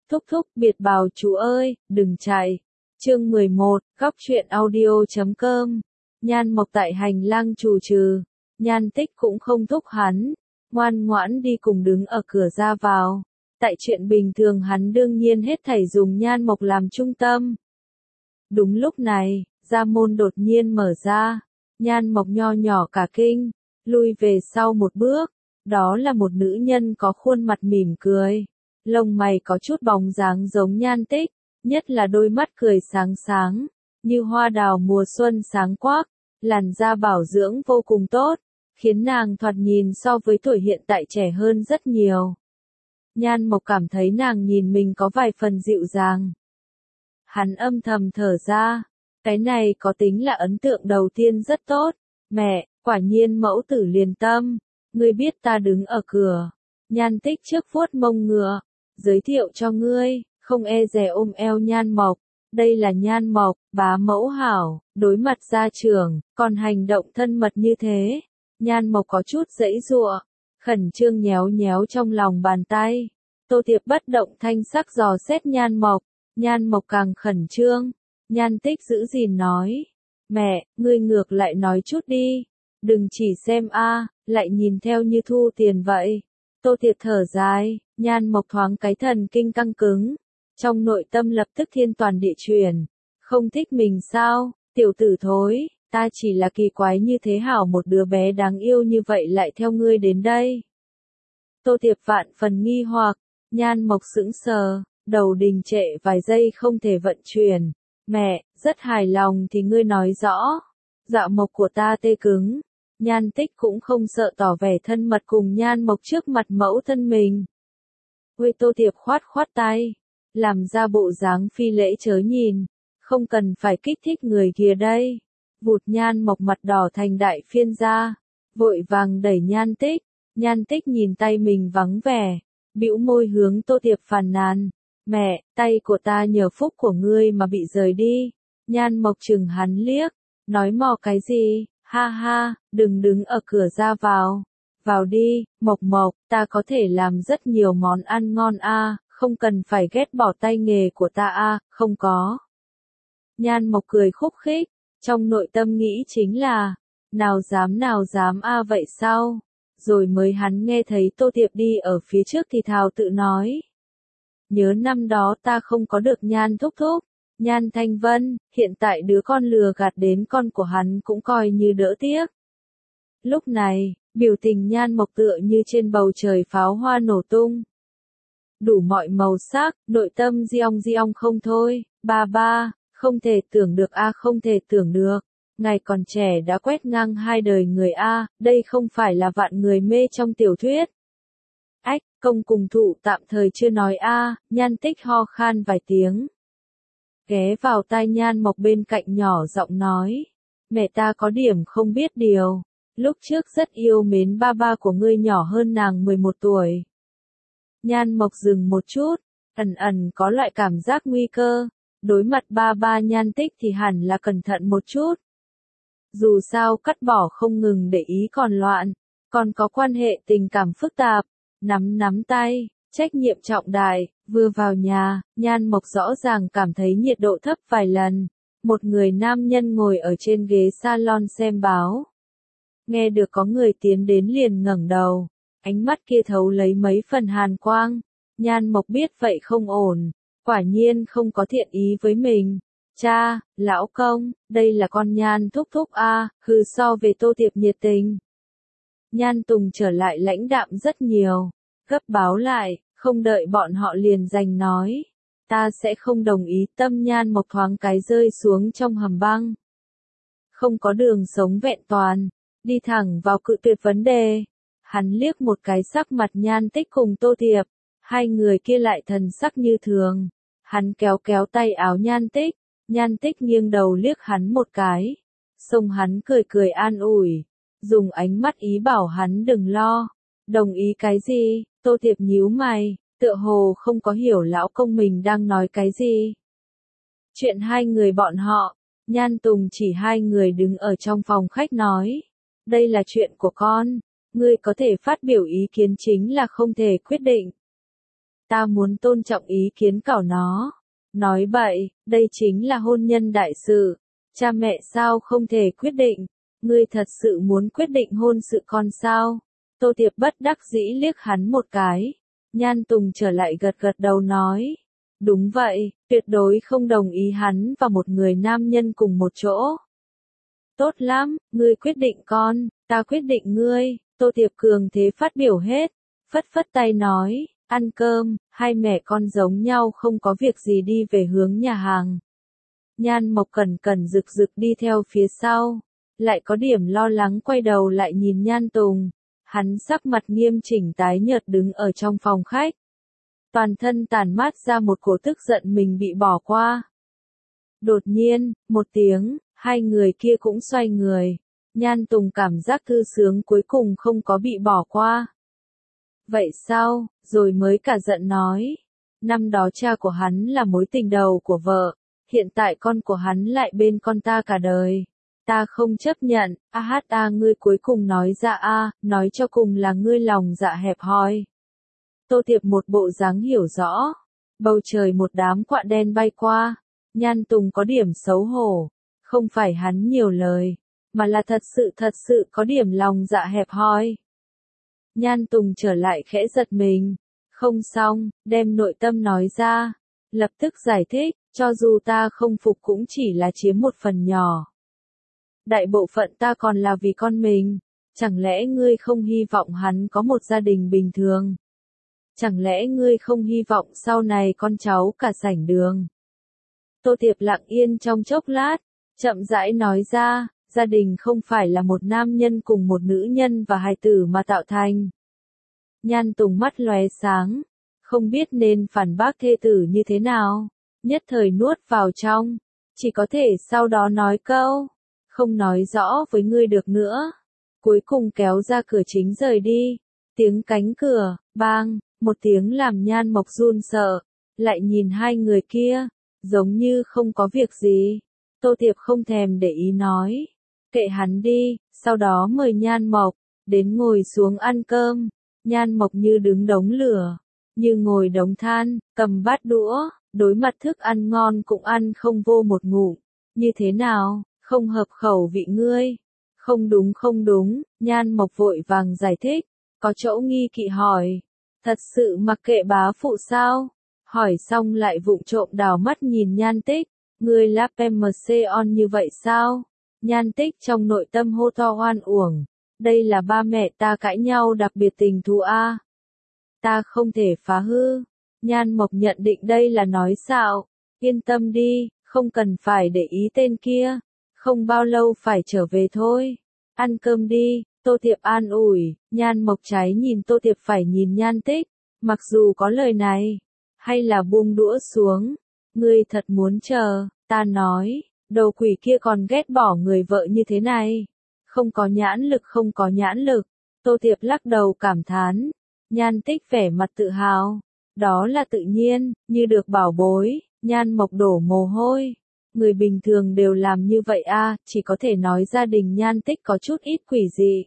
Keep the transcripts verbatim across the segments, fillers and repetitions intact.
Thúc thúc, biệt bào chú ơi, đừng chạy. Chương mười một, góc truyện audio chấm com. Nhan Mộc tại hành lang trù trừ. Nhan Tích cũng không thúc hắn, ngoan ngoãn đi cùng đứng ở cửa ra vào. Tại chuyện bình thường hắn đương nhiên hết thảy dùng Nhan Mộc làm trung tâm. Đúng lúc này, gia môn đột nhiên mở ra. Nhan Mộc nho nhỏ cả kinh, lui về sau một bước. Đó là một nữ nhân có khuôn mặt mỉm cười. Lông mày có chút bóng dáng giống Nhan Tích, nhất là đôi mắt cười sáng sáng, như hoa đào mùa xuân sáng quắc, làn da bảo dưỡng vô cùng tốt, khiến nàng thoạt nhìn so với tuổi hiện tại trẻ hơn rất nhiều. Nhan Mộc cảm thấy nàng nhìn mình có vài phần dịu dàng. Hắn âm thầm thở ra, cái này có tính là ấn tượng đầu tiên rất tốt. Mẹ, quả nhiên mẫu tử liền tâm, ngươi biết ta đứng ở cửa. Nhan Tích trước vuốt mông ngựa, giới thiệu cho ngươi, không e dè ôm eo Nhan Mộc. Đây là Nhan Mộc, bá mẫu hảo, đối mặt gia trưởng, còn hành động thân mật như thế. Nhan Mộc có chút giãy giụa, khẩn trương nhéo nhéo trong lòng bàn tay. Tô Tiệp bất động thanh sắc dò xét Nhan Mộc, Nhan Mộc càng khẩn trương. Nhan Tích giữ gìn nói, mẹ, ngươi ngược lại nói chút đi, đừng chỉ xem a, lại nhìn theo như thu tiền vậy. Tô Tiệp thở dài, Nhan Mộc thoáng cái thần kinh căng cứng, trong nội tâm lập tức thiên toàn địa chuyển. Không thích mình sao, tiểu tử thối, ta chỉ là kỳ quái như thế hảo một đứa bé đáng yêu như vậy lại theo ngươi đến đây. Tô Tiệp vạn phần nghi hoặc, Nhan Mộc sững sờ, đầu đình trệ vài giây không thể vận chuyển. Mẹ, rất hài lòng thì ngươi nói rõ. Dạ Mộc của ta tê cứng. Nhan Tích cũng không sợ tỏ vẻ thân mật cùng Nhan Mộc trước mặt mẫu thân mình. Huy Tô Tiệp khoát khoát tay, làm ra bộ dáng phi lễ chớ nhìn, không cần phải kích thích người kia đây. Vụt Nhan Mộc mặt đỏ thành đại phiên ra, vội vàng đẩy Nhan Tích. Nhan Tích nhìn tay mình vắng vẻ, bĩu môi hướng Tô Tiệp phàn nàn. Mẹ, tay của ta nhờ phúc của ngươi mà bị rời đi. Nhan Mộc chừng hắn liếc, nói mò cái gì, ha ha, đừng đứng ở cửa ra vào. Vào đi, Mộc Mộc, ta có thể làm rất nhiều món ăn ngon a, không cần phải ghét bỏ tay nghề của ta a, không có. Nhan Mộc cười khúc khích, trong nội tâm nghĩ chính là, nào dám nào dám a vậy sao? Rồi mới hắn nghe thấy Tô Tiệp đi ở phía trước thì thào tự nói. Nhớ năm đó ta không có được Nhan thúc thúc, Nhan Thanh Vân, hiện tại đứa con lừa gạt đến con của hắn cũng coi như đỡ tiếc. Lúc này, biểu tình Nhan Mộc tựa như trên bầu trời pháo hoa nổ tung. Đủ mọi màu sắc, nội tâm giong giong không thôi, ba ba, không thể tưởng được a không thể tưởng được. Ngài còn trẻ đã quét ngang hai đời người a, đây không phải là vạn người mê trong tiểu thuyết. Ách, công cùng thụ tạm thời chưa nói a, Nhan Tích ho khan vài tiếng. Ghé vào tai Nhan Mộc bên cạnh nhỏ giọng nói, mẹ ta có điểm không biết điều, lúc trước rất yêu mến ba ba của ngươi nhỏ hơn nàng mười một tuổi. Nhan Mộc dừng một chút, ẩn ẩn có loại cảm giác nguy cơ, đối mặt ba ba Nhan Tích thì hẳn là cẩn thận một chút. Dù sao cắt bỏ không ngừng để ý còn loạn, còn có quan hệ tình cảm phức tạp, nắm nắm tay, trách nhiệm trọng đại, vừa vào nhà, Nhan Mộc rõ ràng cảm thấy nhiệt độ thấp vài lần. Một người nam nhân ngồi ở trên ghế salon xem báo. Nghe được có người tiến đến liền ngẩng đầu, ánh mắt kia thấu lấy mấy phần hàn quang. Nhan Mộc biết vậy không ổn, quả nhiên không có thiện ý với mình. Cha, lão công, đây là con Nhan thúc thúc a, hừ so về Tô Tiệp nhiệt tình. Nhan Tùng trở lại lãnh đạm rất nhiều, gấp báo lại, không đợi bọn họ liền giành nói. Ta sẽ không đồng ý. Tâm Nhan Mộc thoáng cái rơi xuống trong hầm băng. Không có đường sống vẹn toàn, đi thẳng vào cự tuyệt vấn đề. Hắn liếc một cái sắc mặt Nhan Tích cùng Tô Tiệp, hai người kia lại thần sắc như thường. Hắn kéo kéo tay áo Nhan Tích, Nhan Tích nghiêng đầu liếc hắn một cái. Xong hắn cười cười an ủi, dùng ánh mắt ý bảo hắn đừng lo. Đồng ý cái gì? Tô Tiệp nhíu mày, tựa hồ không có hiểu lão công mình đang nói cái gì. Chuyện hai người bọn họ, Nhan Tùng chỉ hai người đứng ở trong phòng khách nói. Đây là chuyện của con, ngươi có thể phát biểu ý kiến chính là không thể quyết định. ta muốn tôn trọng ý kiến của nó. Nói bậy, đây chính là hôn nhân đại sự. Cha mẹ sao không thể quyết định? Ngươi thật sự muốn quyết định hôn sự con sao? Tô Tiệp bất đắc dĩ liếc hắn một cái. Nhan Tùng trở lại gật gật đầu nói. Đúng vậy, tuyệt đối không đồng ý hắn và một người nam nhân cùng một chỗ. Tốt lắm, ngươi quyết định con, ta quyết định ngươi. Tô Tiệp cường thế phát biểu hết. Phất phất tay nói, ăn cơm, hai mẹ con giống nhau không có việc gì đi về hướng nhà hàng. Nhan Mộc cẩn cẩn rực rực đi theo phía sau, lại có điểm lo lắng quay đầu lại nhìn Nhan Tùng. Hắn sắc mặt nghiêm chỉnh tái nhợt đứng ở trong phòng khách. Toàn thân tản mát ra một cổ tức giận mình bị bỏ qua. Đột nhiên, một tiếng, hai người kia cũng xoay người. Nhan Tùng cảm giác thư sướng cuối cùng không có bị bỏ qua. Vậy sao, rồi mới cả giận nói. Năm đó cha của hắn là mối tình đầu của vợ, hiện tại con của hắn lại bên con ta cả đời. Ta không chấp nhận, a hát a ngươi cuối cùng nói ra a, nói cho cùng là ngươi lòng dạ hẹp hòi. Tô Tiệp một bộ dáng hiểu rõ. Bầu trời một đám quạ đen bay qua. Nhan Tùng có điểm xấu hổ. Không phải hắn nhiều lời, mà là thật sự thật sự có điểm lòng dạ hẹp hòi. Nhan Tùng trở lại khẽ giật mình. Không xong, đem nội tâm nói ra. Lập tức giải thích, cho dù ta không phục cũng chỉ là chiếm một phần nhỏ. Đại bộ phận ta còn là vì con mình. Chẳng lẽ ngươi không hy vọng hắn có một gia đình bình thường? Chẳng lẽ ngươi không hy vọng sau này con cháu cả sảnh đường? Tô Tiệp lặng yên trong chốc lát, chậm rãi nói ra, gia đình không phải là một nam nhân cùng một nữ nhân và hài tử mà tạo thành. Nhan Tùng mắt lóe sáng, không biết nên phản bác thê tử như thế nào, nhất thời nuốt vào trong, chỉ có thể sau đó nói câu, không nói rõ với ngươi được nữa. Cuối cùng kéo ra cửa chính rời đi, tiếng cánh cửa, bang, một tiếng làm Nhan Mộc run sợ, lại nhìn hai người kia, giống như không có việc gì. Tô Tiệp không thèm để ý nói, kệ hắn đi, sau đó mời Nhan Mộc, đến ngồi xuống ăn cơm. Nhan Mộc như đứng đống lửa, như ngồi đống than, cầm bát đũa, đối mặt thức ăn ngon cũng ăn không vô một ngụm. Như thế nào, không hợp khẩu vị ngươi? Không đúng không đúng, Nhan Mộc vội vàng giải thích, có chỗ nghi kỵ hỏi. Thật sự mặc kệ bá phụ sao? Hỏi xong lại vụng trộm đào mắt nhìn Nhan Tích, ngươi là pê em xê on như vậy sao? Nhan Tích trong nội tâm hô to oan uổng, đây là ba mẹ ta cãi nhau đặc biệt tình thù a. Ta không thể phá hư. Nhan Mộc nhận định đây là nói xạo, yên tâm đi, không cần phải để ý tên kia, không bao lâu phải trở về thôi. Ăn cơm đi. Tô Tiệp an ủi, Nhan Mộc trái nhìn Tô Tiệp phải nhìn Nhan Tích, mặc dù có lời này, hay là buông đũa xuống, ngươi thật muốn chờ, ta nói, đồ quỷ kia còn ghét bỏ người vợ như thế này, không có nhãn lực không có nhãn lực. Tô Tiệp lắc đầu cảm thán, Nhan Tích vẻ mặt tự hào, đó là tự nhiên, như được bảo bối. Nhan Mộc đổ mồ hôi. Người bình thường đều làm như vậy a, chỉ có thể nói gia đình Nhan Tích có chút ít quỷ dị.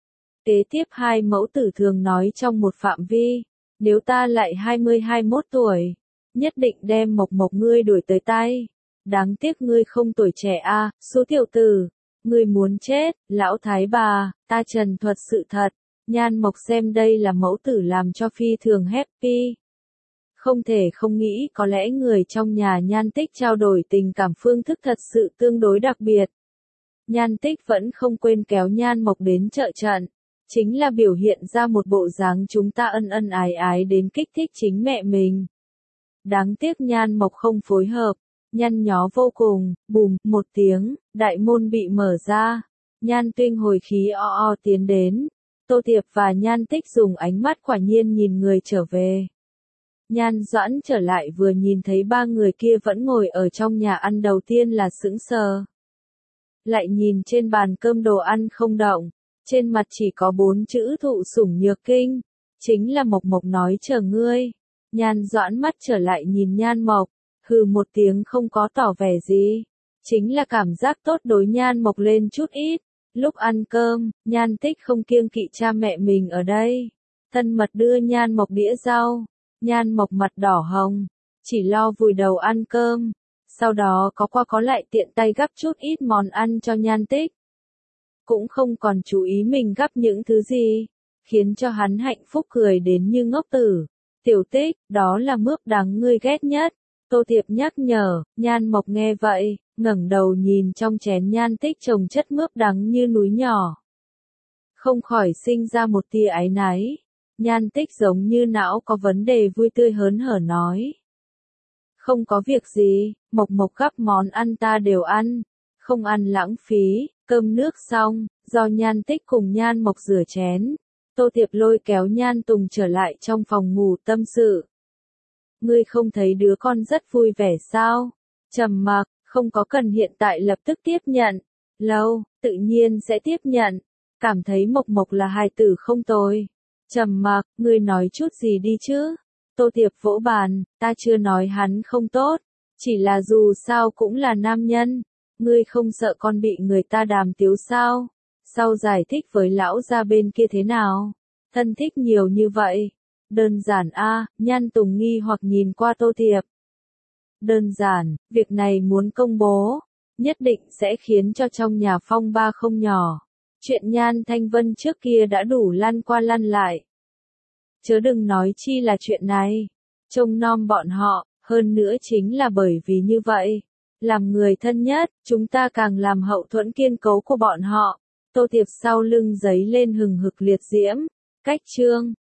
Kế tiếp hai mẫu tử thường nói trong một phạm vi, nếu ta lại hai mươi hai mốt tuổi, nhất định đem Mộc Mộc ngươi đuổi tới tay. Đáng tiếc ngươi không tuổi trẻ a, số tiểu tử, ngươi muốn chết, lão thái bà, ta trần thuật sự thật. Nhan Mộc xem đây là mẫu tử làm cho phi thường happy. Không thể không nghĩ có lẽ người trong nhà Nhan Tích trao đổi tình cảm phương thức thật sự tương đối đặc biệt. Nhan Tích vẫn không quên kéo Nhan Mộc đến chợ trận, chính là biểu hiện ra một bộ dáng chúng ta ân ân ái ái đến kích thích chính mẹ mình. Đáng tiếc Nhan Mộc không phối hợp, nhăn nhó vô cùng, bùm, một tiếng, đại môn bị mở ra. Nhan Tuynh hồi khí o o tiến đến, Tô Tiệp và Nhan Tích dùng ánh mắt quả nhiên nhìn người trở về. Nhan Doãn trở lại vừa nhìn thấy ba người kia vẫn ngồi ở trong nhà ăn đầu tiên là sững sờ. Lại nhìn trên bàn cơm đồ ăn không động, trên mặt chỉ có bốn chữ thụ sủng nhược kinh, chính là Mộc Mộc nói chờ ngươi. Nhan Doãn mắt trở lại nhìn Nhan Mộc, hừ một tiếng không có tỏ vẻ gì, chính là cảm giác tốt đối Nhan Mộc lên chút ít. Lúc ăn cơm, Nhan Tích không kiêng kỵ cha mẹ mình ở đây, thân mật đưa Nhan Mộc đĩa rau, Nhan Mộc mặt đỏ hồng, chỉ lo vùi đầu ăn cơm, sau đó có qua có lại tiện tay gắp chút ít món ăn cho Nhan Tích. Cũng không còn chú ý mình gắp những thứ gì, khiến cho hắn hạnh phúc cười đến như ngốc tử. Tiểu Tích, đó là mướp đắng ngươi ghét nhất. Tô Tiệp nhắc nhở. Nhan Mộc nghe vậy, ngẩng đầu nhìn trong chén Nhan Tích trồng chất mướp đắng như núi nhỏ. Không khỏi sinh ra một tia áy náy. Nhan Tích giống như não có vấn đề vui tươi hớn hở nói. Không có việc gì, Mộc Mộc gắp món ăn ta đều ăn, không ăn lãng phí. Cơm nước xong, do Nhan Tích cùng Nhan Mộc rửa chén, Tô Tiệp lôi kéo Nhan Tùng trở lại trong phòng ngủ tâm sự. Ngươi không thấy đứa con rất vui vẻ sao? Trầm mặc, không có cần hiện tại lập tức tiếp nhận. Lâu, tự nhiên sẽ tiếp nhận. Cảm thấy Mộc Mộc là hài tử không tồi. Trầm mặc, ngươi nói chút gì đi chứ? Tô Tiệp vỗ bàn, ta chưa nói hắn không tốt. Chỉ là dù sao cũng là nam nhân. Ngươi không sợ con bị người ta đàm tiếu sao? Sau giải thích với lão gia bên kia thế nào? Thân thích nhiều như vậy. Đơn giản a, Nhan Tùng nghi hoặc nhìn qua Tô Tiệp. Đơn giản, việc này muốn công bố, nhất định sẽ khiến cho trong nhà phong ba không nhỏ. Chuyện Nhan Thanh Vân trước kia đã đủ lăn qua lăn lại. Chớ đừng nói chi là chuyện này. Trông nom bọn họ, hơn nữa chính là bởi vì như vậy. Làm người thân nhất, chúng ta càng làm hậu thuẫn kiên cố của bọn họ. Tô Tiệp sau lưng giấy lên hừng hực liệt diễm. Cách chương